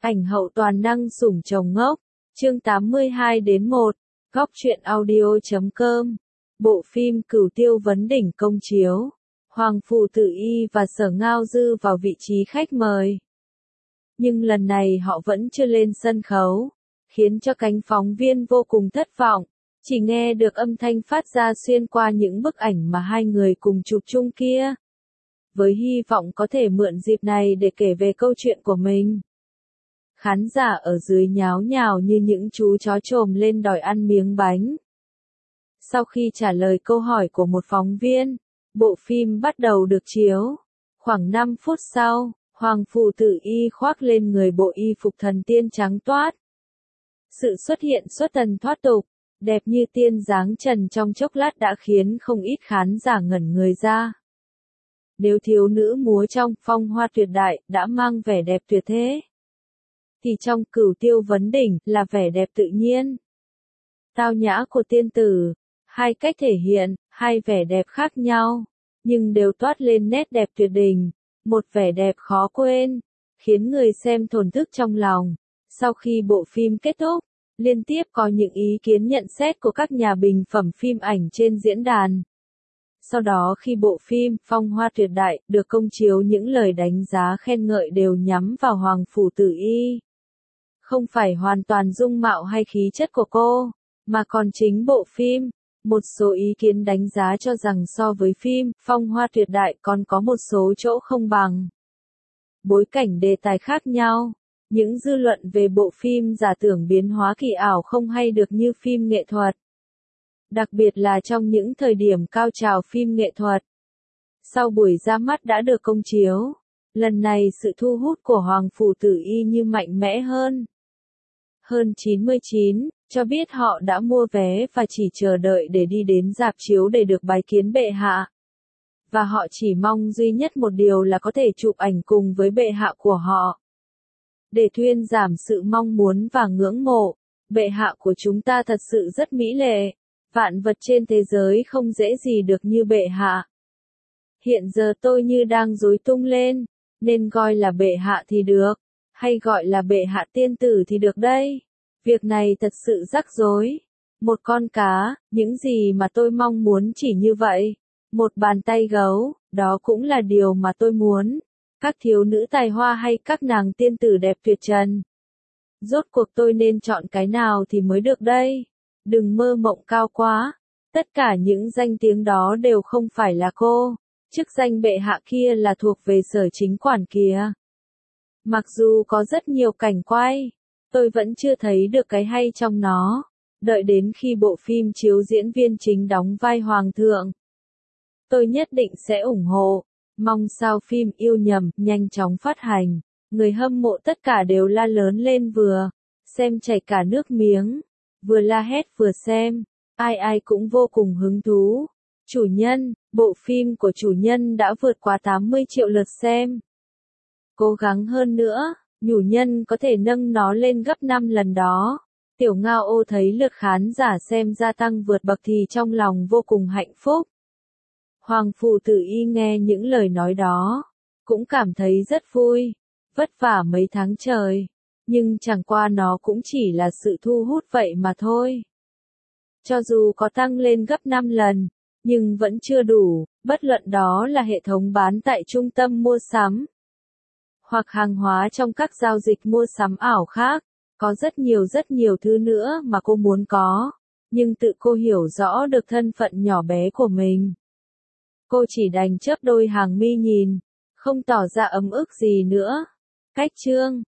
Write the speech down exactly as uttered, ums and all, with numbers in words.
Ảnh hậu toàn năng sủng chồng ngốc, chương tám mươi hai đến một, góc truyện audio chấm com. Bộ phim Cửu Tiêu Vấn Đỉnh công chiếu, Hoàng Phủ Tử Y và Sở Ngao Dư vào vị trí khách mời. Nhưng lần này họ vẫn chưa lên sân khấu, khiến cho cánh phóng viên vô cùng thất vọng, chỉ nghe được âm thanh phát ra xuyên qua những bức ảnh mà hai người cùng chụp chung kia. Với hy vọng có thể mượn dịp này để kể về câu chuyện của mình. Khán giả ở dưới nháo nhào như những chú chó trồm lên đòi ăn miếng bánh. Sau khi trả lời câu hỏi của một phóng viên, bộ phim bắt đầu được chiếu. Khoảng năm phút sau, Hoàng Phủ Tử Y khoác lên người bộ y phục thần tiên trắng toát. Sự xuất hiện xuất thần thoát tục, đẹp như tiên dáng trần trong chốc lát đã khiến không ít khán giả ngẩn người ra. Nếu thiếu nữ múa trong Phong Hoa Tuyệt Đại đã mang vẻ đẹp tuyệt thế, thì trong Cửu Tiêu Vấn Đỉnh là vẻ đẹp tự nhiên, tao nhã của tiên tử. Hai cách thể hiện, hai vẻ đẹp khác nhau, nhưng đều toát lên nét đẹp tuyệt đỉnh, một vẻ đẹp khó quên, khiến người xem thổn thức trong lòng. Sau khi bộ phim kết thúc, liên tiếp có những ý kiến nhận xét của các nhà bình phẩm phim ảnh trên diễn đàn. Sau đó khi bộ phim Phong Hoa Tuyệt Đại được công chiếu, những lời đánh giá khen ngợi đều nhắm vào Hoàng Phủ Tử Y. Không phải hoàn toàn dung mạo hay khí chất của cô, mà còn chính bộ phim. Một số ý kiến đánh giá cho rằng so với phim Phong Hoa Tuyệt Đại còn có một số chỗ không bằng. Bối cảnh đề tài khác nhau, những dư luận về bộ phim giả tưởng biến hóa kỳ ảo không hay được như phim nghệ thuật. Đặc biệt là trong những thời điểm cao trào phim nghệ thuật. Sau buổi ra mắt đã được công chiếu, lần này sự thu hút của Hoàng Phủ Tử Y như mạnh mẽ hơn. Hơn chín mươi chín, cho biết họ đã mua vé và chỉ chờ đợi để đi đến rạp chiếu để được bái kiến bệ hạ. Và họ chỉ mong duy nhất một điều là có thể chụp ảnh cùng với bệ hạ của họ. Để thuyên giảm sự mong muốn và ngưỡng mộ, bệ hạ của chúng ta thật sự rất mỹ lệ. Vạn vật trên thế giới không dễ gì được như bệ hạ. Hiện giờ tôi như đang rối tung lên, nên gọi là bệ hạ thì được, hay gọi là bệ hạ tiên tử thì được đây. Việc này thật sự rắc rối. Một con cá, những gì mà tôi mong muốn chỉ như vậy. Một bàn tay gấu, đó cũng là điều mà tôi muốn. Các thiếu nữ tài hoa hay các nàng tiên tử đẹp tuyệt trần. Rốt cuộc tôi nên chọn cái nào thì mới được đây? Đừng mơ mộng cao quá. Tất cả những danh tiếng đó đều không phải là cô. Chức danh bệ hạ kia là thuộc về Sở Chính Quản kìa. Mặc dù có rất nhiều cảnh quay, tôi vẫn chưa thấy được cái hay trong nó. Đợi đến khi bộ phim chiếu diễn viên chính đóng vai hoàng thượng, tôi nhất định sẽ ủng hộ. Mong sao phim Yêu Nhầm nhanh chóng phát hành. Người hâm mộ tất cả đều la lớn lên, vừa xem chảy cả nước miếng, vừa la hét vừa xem. Ai ai cũng vô cùng hứng thú. Chủ nhân, bộ phim của chủ nhân đã vượt qua tám mươi triệu lượt xem. Cố gắng hơn nữa, chủ nhân có thể nâng nó lên gấp năm lần đó. Tiểu Ngao Ô thấy lượt khán giả xem gia tăng vượt bậc thì trong lòng vô cùng hạnh phúc. Hoàng Phủ Tử Y nghe những lời nói đó, cũng cảm thấy rất vui. Vất vả mấy tháng trời, nhưng chẳng qua nó cũng chỉ là sự thu hút vậy mà thôi. Cho dù có tăng lên gấp năm lần, nhưng vẫn chưa đủ, bất luận đó là hệ thống bán tại trung tâm mua sắm, hoặc hàng hóa trong các giao dịch mua sắm ảo khác. Có rất nhiều rất nhiều thứ nữa mà cô muốn có, nhưng tự cô hiểu rõ được thân phận nhỏ bé của mình. Cô chỉ đành chớp đôi hàng mi nhìn, không tỏ ra ấm ức gì nữa. Cách chương